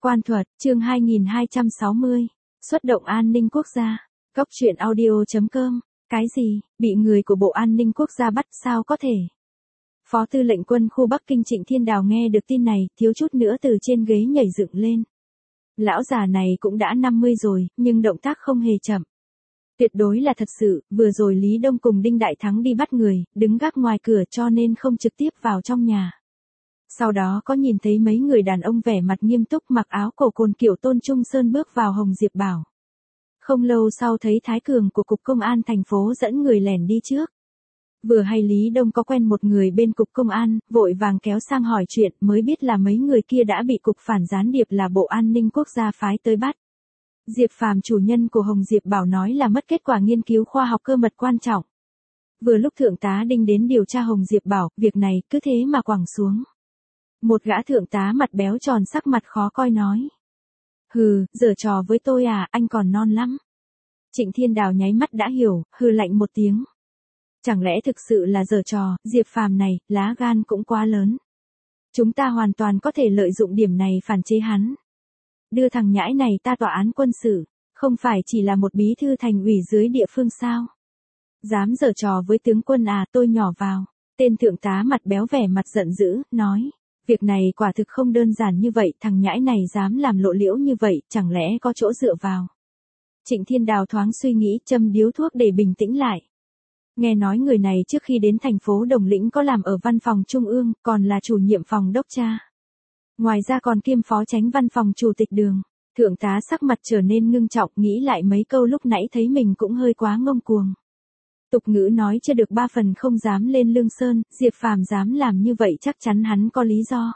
Quan thuật, chương 2260, xuất động an ninh quốc gia. Góc truyện audio.com. Cái gì, bị người của Bộ An ninh Quốc gia bắt sao có thể? Phó tư lệnh quân khu Bắc Kinh Trịnh Thiên Đào nghe được tin này, thiếu chút nữa từ trên ghế nhảy dựng lên. Lão già này cũng đã 50 rồi, nhưng động tác không hề chậm. Tuyệt đối là thật sự, vừa rồi Lý Đông cùng Đinh Đại Thắng đi bắt người, đứng gác ngoài cửa cho nên không trực tiếp vào trong nhà. Sau đó có nhìn thấy mấy người đàn ông vẻ mặt nghiêm túc mặc áo cổ cồn kiểu Tôn Trung Sơn bước vào Hồng Diệp Bảo. Không lâu sau thấy Thái Cường của Cục Công an thành phố dẫn người lẻn đi trước. Vừa hay Lý Đông có quen một người bên Cục Công an, vội vàng kéo sang hỏi chuyện mới biết là mấy người kia đã bị Cục Phản Gián Điệp là Bộ An ninh Quốc gia phái tới bắt. Diệp Phàm chủ nhân của Hồng Diệp Bảo nói là mất kết quả nghiên cứu khoa học cơ mật quan trọng. Vừa lúc Thượng tá Đinh đến điều tra Hồng Diệp Bảo, việc này cứ thế mà quẳng xuống. Một gã thượng tá mặt béo tròn sắc mặt khó coi nói. Hừ, giở trò với tôi à, anh còn non lắm. Trịnh Thiên Đào nháy mắt đã hiểu, hừ lạnh một tiếng. Chẳng lẽ thực sự là giở trò, Diệp Phàm này, lá gan cũng quá lớn. Chúng ta hoàn toàn có thể lợi dụng điểm này phản chế hắn. Đưa thằng nhãi này ta tòa án quân sự, không phải chỉ là một bí thư thành ủy dưới địa phương sao? Dám giở trò với tướng quân à, tôi nhỏ vào. Tên thượng tá mặt béo vẻ mặt giận dữ, nói. Việc này quả thực không đơn giản như vậy, thằng nhãi này dám làm lộ liễu như vậy, chẳng lẽ có chỗ dựa vào. Trịnh Thiên Đào thoáng suy nghĩ, châm điếu thuốc để bình tĩnh lại. Nghe nói người này trước khi đến thành phố Đồng Lĩnh có làm ở văn phòng trung ương, còn là chủ nhiệm phòng đốc tra. Ngoài ra còn kiêm phó chánh văn phòng chủ tịch Đường. Thượng tá sắc mặt trở nên ngưng trọng, nghĩ lại mấy câu lúc nãy thấy mình cũng hơi quá ngông cuồng. Tục ngữ nói chưa được 3 phần không dám lên Lương Sơn, Diệp Phàm dám làm như vậy chắc chắn hắn có lý do.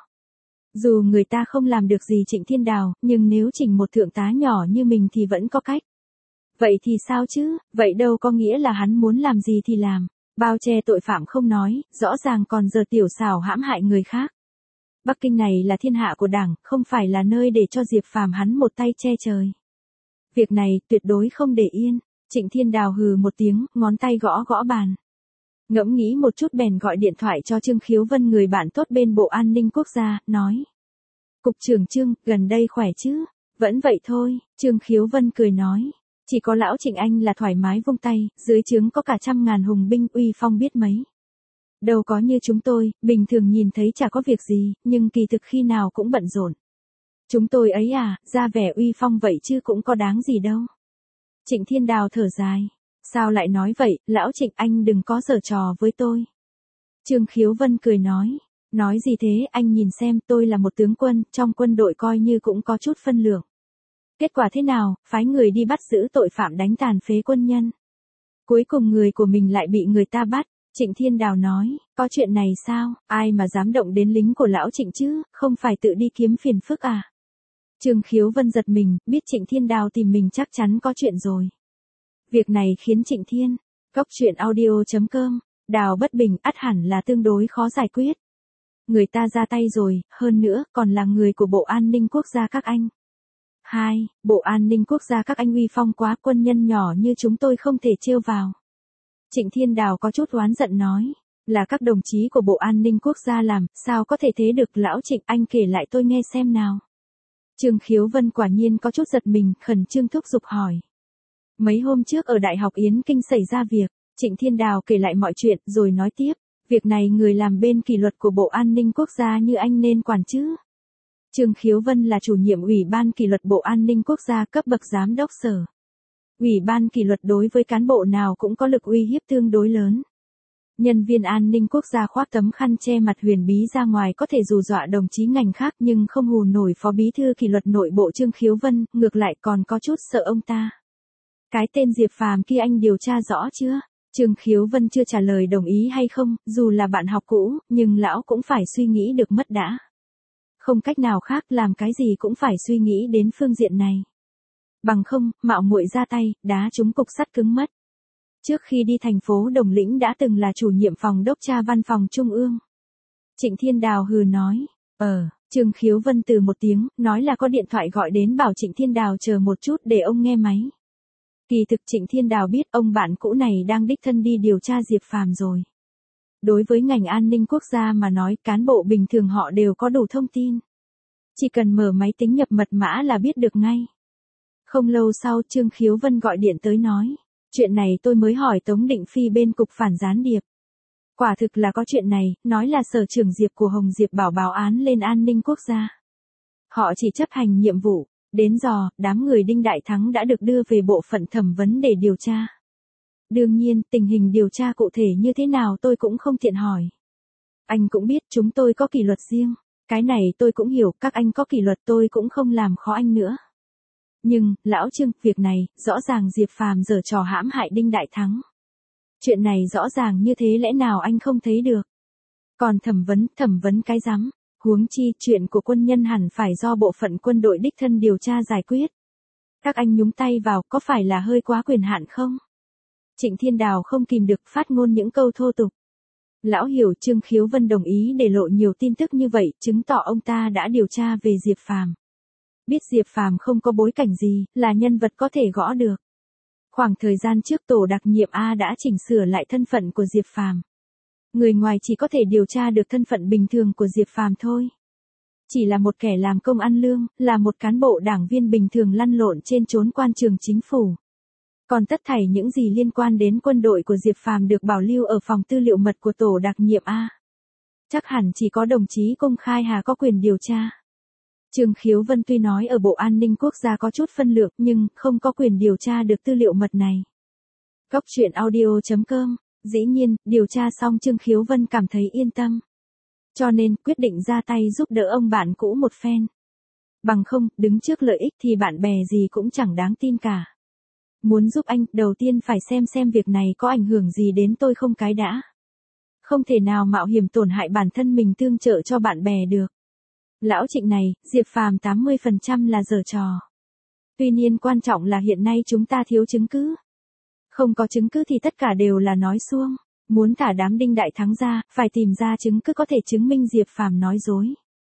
Dù người ta không làm được gì Trịnh Thiên Đào, nhưng nếu chỉnh một thượng tá nhỏ như mình thì vẫn có cách. Vậy thì sao chứ, vậy đâu có nghĩa là hắn muốn làm gì thì làm. Bao che tội phạm không nói, rõ ràng còn giờ tiểu xảo hãm hại người khác. Bắc Kinh này là thiên hạ của Đảng, không phải là nơi để cho Diệp Phàm hắn một tay che trời. Việc này tuyệt đối không để yên. Trịnh Thiên Đào hừ một tiếng, ngón tay gõ gõ bàn. Ngẫm nghĩ một chút bèn gọi điện thoại cho Trương Khiếu Vân, người bạn tốt bên Bộ An ninh Quốc gia, nói. Cục trưởng Trương, gần đây khỏe chứ? Vẫn vậy thôi, Trương Khiếu Vân cười nói. Chỉ có lão Trịnh anh là thoải mái vung tay, dưới trướng có cả 100.000 hùng binh uy phong biết mấy. Đâu có như chúng tôi, bình thường nhìn thấy chả có việc gì, nhưng kỳ thực khi nào cũng bận rộn. Chúng tôi ấy à, ra vẻ uy phong vậy chứ cũng có đáng gì đâu. Trịnh Thiên Đào thở dài. Sao lại nói vậy, lão Trịnh anh đừng có giở trò với tôi. Trương Khiếu Vân cười nói. Nói gì thế, anh nhìn xem, tôi là một tướng quân, trong quân đội coi như cũng có chút phân lượng. Kết quả thế nào, phái người đi bắt giữ tội phạm đánh tàn phế quân nhân. Cuối cùng người của mình lại bị người ta bắt. Trịnh Thiên Đào nói, có chuyện này sao, ai mà dám động đến lính của lão Trịnh chứ, không phải tự đi kiếm phiền phức à. Trương Khiếu Vân giật mình, biết Trịnh Thiên Đào tìm mình chắc chắn có chuyện rồi. Việc này khiến Trịnh Thiên, góc truyện audio.com, Đào bất bình ắt hẳn là tương đối khó giải quyết. Người ta ra tay rồi, hơn nữa còn là người của Bộ An ninh Quốc gia các anh. 2. Bộ An ninh Quốc gia các anh uy phong quá, quân nhân nhỏ như chúng tôi không thể trêu vào. Trịnh Thiên Đào có chút oán giận nói, là các đồng chí của Bộ An ninh Quốc gia làm, sao có thể thế được, lão Trịnh anh kể lại tôi nghe xem nào. Trương Khiếu Vân quả nhiên có chút giật mình, khẩn trương thúc giục hỏi. Mấy hôm trước ở Đại học Yến Kinh xảy ra việc, Trịnh Thiên Đào kể lại mọi chuyện rồi nói tiếp, việc này người làm bên kỷ luật của Bộ An ninh Quốc gia như anh nên quản chứ. Trương Khiếu Vân là chủ nhiệm Ủy ban kỷ luật Bộ An ninh Quốc gia cấp bậc giám đốc sở. Ủy ban kỷ luật đối với cán bộ nào cũng có lực uy hiếp tương đối lớn. Nhân viên an ninh quốc gia khoác tấm khăn che mặt huyền bí ra ngoài có thể hù dọa đồng chí ngành khác nhưng không hù nổi phó bí thư kỷ luật nội bộ Trương Khiếu Vân, ngược lại còn có chút sợ ông ta. Cái tên Diệp Phàm kia anh điều tra rõ chưa? Trương Khiếu Vân chưa trả lời đồng ý hay không, dù là bạn học cũ, nhưng lão cũng phải suy nghĩ được mất đã. Không cách nào khác, làm cái gì cũng phải suy nghĩ đến phương diện này. Bằng không, mạo muội ra tay, đá trúng cục sắt cứng mất. Trước khi đi thành phố Đồng Lĩnh đã từng là chủ nhiệm phòng đốc tra văn phòng trung ương. Trịnh Thiên Đào hừ nói, Trương Khiếu Vân từ một tiếng, nói là có điện thoại gọi đến bảo Trịnh Thiên Đào chờ một chút để ông nghe máy. Kỳ thực Trịnh Thiên Đào biết ông bạn cũ này đang đích thân đi điều tra Diệp Phàm rồi. Đối với ngành an ninh quốc gia mà nói, cán bộ bình thường họ đều có đủ thông tin. Chỉ cần mở máy tính nhập mật mã là biết được ngay. Không lâu sau Trương Khiếu Vân gọi điện tới nói. Chuyện này tôi mới hỏi Tống Định Phi bên cục phản gián điệp. Quả thực là có chuyện này, nói là sở trưởng Diệp của Hồng Diệp bảo báo án lên an ninh quốc gia. Họ chỉ chấp hành nhiệm vụ, đến giờ, đám người Đinh Đại Thắng đã được đưa về bộ phận thẩm vấn để điều tra. Đương nhiên, tình hình điều tra cụ thể như thế nào tôi cũng không tiện hỏi. Anh cũng biết chúng tôi có kỷ luật riêng, cái này tôi cũng hiểu, các anh có kỷ luật tôi cũng không làm khó anh nữa. Nhưng, lão Trương, việc này, rõ ràng Diệp Phàm giở trò hãm hại Đinh Đại Thắng. Chuyện này rõ ràng như thế lẽ nào anh không thấy được. Còn thẩm vấn cái rắm, huống chi chuyện của quân nhân hẳn phải do bộ phận quân đội đích thân điều tra giải quyết. Các anh nhúng tay vào có phải là hơi quá quyền hạn không? Trịnh Thiên Đào không kìm được phát ngôn những câu thô tục. Lão hiểu Trương Khiếu Vân đồng ý để lộ nhiều tin tức như vậy, chứng tỏ ông ta đã điều tra về Diệp Phàm. Biết Diệp Phàm không có bối cảnh gì, là nhân vật có thể gõ được. Khoảng thời gian trước tổ đặc nhiệm A đã chỉnh sửa lại thân phận của Diệp Phàm. Người ngoài chỉ có thể điều tra được thân phận bình thường của Diệp Phàm thôi. Chỉ là một kẻ làm công ăn lương, là một cán bộ đảng viên bình thường lăn lộn trên chốn quan trường chính phủ. Còn tất thảy những gì liên quan đến quân đội của Diệp Phàm được bảo lưu ở phòng tư liệu mật của tổ đặc nhiệm A. Chắc hẳn chỉ có đồng chí Công Khai Hà có quyền điều tra. Trương Khiếu Vân tuy nói ở Bộ An ninh Quốc gia có chút phân lượng nhưng không có quyền điều tra được tư liệu mật này. Góc truyện audio.com, dĩ nhiên, điều tra xong Trương Khiếu Vân cảm thấy yên tâm. Cho nên quyết định ra tay giúp đỡ ông bạn cũ một phen. Bằng không, đứng trước lợi ích thì bạn bè gì cũng chẳng đáng tin cả. Muốn giúp anh, đầu tiên phải xem việc này có ảnh hưởng gì đến tôi không cái đã. Không thể nào mạo hiểm tổn hại bản thân mình tương trợ cho bạn bè được. Lão Trịnh này, Diệp Phàm 80% là giở trò. Tuy nhiên quan trọng là hiện nay chúng ta thiếu chứng cứ. Không có chứng cứ thì tất cả đều là nói suông. Muốn thả đám Đinh Đại Thắng ra, phải tìm ra chứng cứ có thể chứng minh Diệp Phàm nói dối.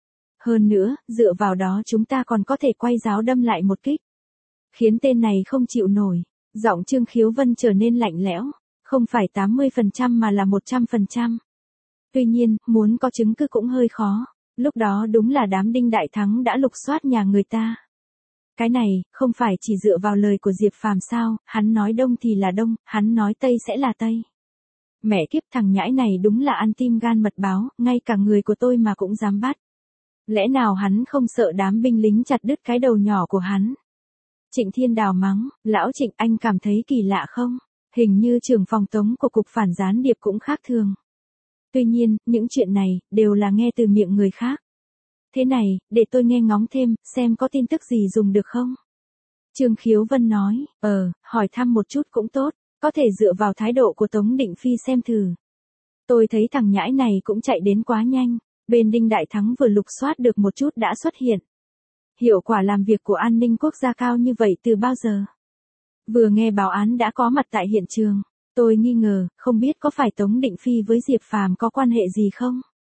Hơn nữa, dựa vào đó chúng ta còn có thể quay giáo đâm lại một kích. Khiến tên này không chịu nổi. Giọng Trương Khiếu Vân trở nên lạnh lẽo. Không phải 80% mà là 100%. Tuy nhiên, muốn có chứng cứ cũng hơi khó. Lúc đó đúng là đám Đinh Đại Thắng đã lục soát nhà người ta. Cái này, không phải chỉ dựa vào lời của Diệp Phàm sao, hắn nói đông thì là đông, hắn nói tây sẽ là tây. Mẹ kiếp, thằng nhãi này đúng là ăn tim gan mật báo, ngay cả người của tôi mà cũng dám bắt. Lẽ nào hắn không sợ đám binh lính chặt đứt cái đầu nhỏ của hắn? Trịnh Thiên Đào mắng, lão Trịnh, anh cảm thấy kỳ lạ không? Hình như trưởng phòng tống của cục phản gián điệp cũng khác thường. Tuy nhiên, những chuyện này, đều là nghe từ miệng người khác. Thế này, để tôi nghe ngóng thêm, xem có tin tức gì dùng được không? Trương Khiếu Vân nói, hỏi thăm một chút cũng tốt, có thể dựa vào thái độ của Tống Định Phi xem thử. Tôi thấy thằng nhãi này cũng chạy đến quá nhanh, bên Đinh Đại Thắng vừa lục soát được một chút đã xuất hiện. Hiệu quả làm việc của an ninh quốc gia cao như vậy từ bao giờ? Vừa nghe báo án đã có mặt tại hiện trường. Tôi nghi ngờ, không biết có phải Tống Định Phi với Diệp Phàm có quan hệ gì không?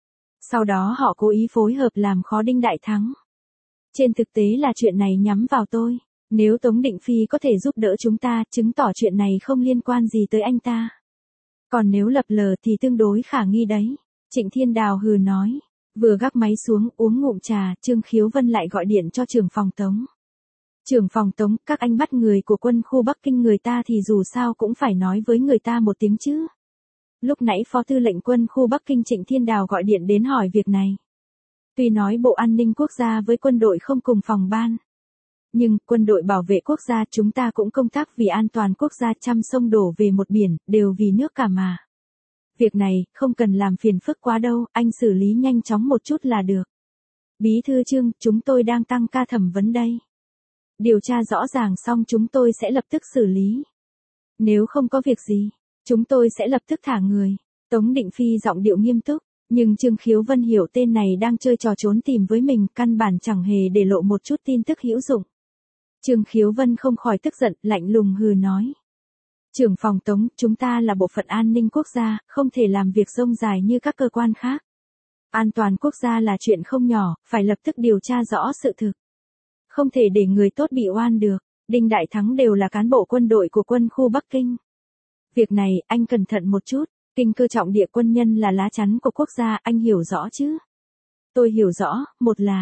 Sau đó họ cố ý phối hợp làm khó Đinh Đại Thắng. Trên thực tế là chuyện này nhắm vào tôi. Nếu Tống Định Phi có thể giúp đỡ chúng ta, chứng tỏ chuyện này không liên quan gì tới anh ta. Còn nếu lập lờ thì tương đối khả nghi đấy. Trịnh Thiên Đào hừ nói. Vừa gác máy xuống uống ngụm trà, Trương Khiếu Vân lại gọi điện cho trưởng phòng Tống. Trưởng phòng Tống, các anh bắt người của quân khu Bắc Kinh người ta thì dù sao cũng phải nói với người ta một tiếng chứ. Lúc nãy Phó Tư lệnh quân khu Bắc Kinh Trịnh Thiên Đào gọi điện đến hỏi việc này. Tuy nói Bộ An ninh Quốc gia với quân đội không cùng phòng ban. Nhưng, quân đội bảo vệ quốc gia chúng ta cũng công tác vì an toàn quốc gia, trăm sông đổ về một biển, đều vì nước cả mà. Việc này, không cần làm phiền phức quá đâu, anh xử lý nhanh chóng một chút là được. Bí thư Trương, chúng tôi đang tăng ca thẩm vấn đây. Điều tra rõ ràng xong chúng tôi sẽ lập tức xử lý. Nếu không có việc gì, chúng tôi sẽ lập tức thả người. Tống Định Phi giọng điệu nghiêm túc, nhưng Trương Khiếu Vân hiểu tên này đang chơi trò trốn tìm với mình, căn bản chẳng hề để lộ một chút tin tức hữu dụng. Trương Khiếu Vân không khỏi tức giận, lạnh lùng hừ nói. Trưởng phòng Tống, chúng ta là bộ phận an ninh quốc gia, không thể làm việc rông dài như các cơ quan khác. An toàn quốc gia là chuyện không nhỏ, phải lập tức điều tra rõ sự thực. Không thể để người tốt bị oan được. Đinh Đại Thắng đều là cán bộ quân đội của quân khu Bắc Kinh. Việc này, anh cẩn thận một chút. Kinh cơ trọng địa quân nhân là lá chắn của quốc gia, anh hiểu rõ chứ? Tôi hiểu rõ, một là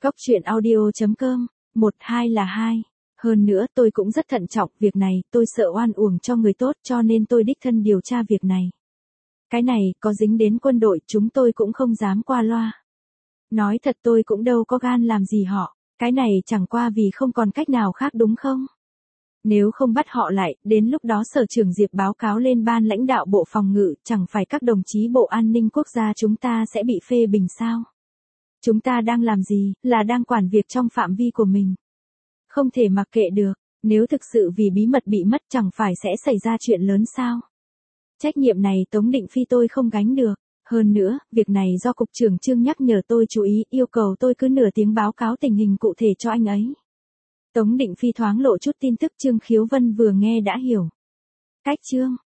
Cóc truyện audio.com, 1-2 là 2. Hơn nữa tôi cũng rất thận trọng việc này, tôi sợ oan uổng cho người tốt cho nên tôi đích thân điều tra việc này. Cái này, có dính đến quân đội chúng tôi cũng không dám qua loa. Nói thật tôi cũng đâu có gan làm gì họ, cái này chẳng qua vì không còn cách nào khác đúng không? Nếu không bắt họ lại, đến lúc đó Sở trưởng Diệp báo cáo lên ban lãnh đạo Bộ Phòng ngự, chẳng phải các đồng chí Bộ An ninh Quốc gia chúng ta sẽ bị phê bình sao? Chúng ta đang làm gì, là đang quản việc trong phạm vi của mình. Không thể mặc kệ được, nếu thực sự vì bí mật bị mất chẳng phải sẽ xảy ra chuyện lớn sao? Trách nhiệm này Tống Định Phi tôi không gánh được. Hơn nữa, việc này do Cục trưởng Trương nhắc nhở tôi chú ý, yêu cầu tôi cứ nửa tiếng báo cáo tình hình cụ thể cho anh ấy. Tống Định Phi thoáng lộ chút tin tức Trương Khiếu Vân vừa nghe đã hiểu. Cách Trương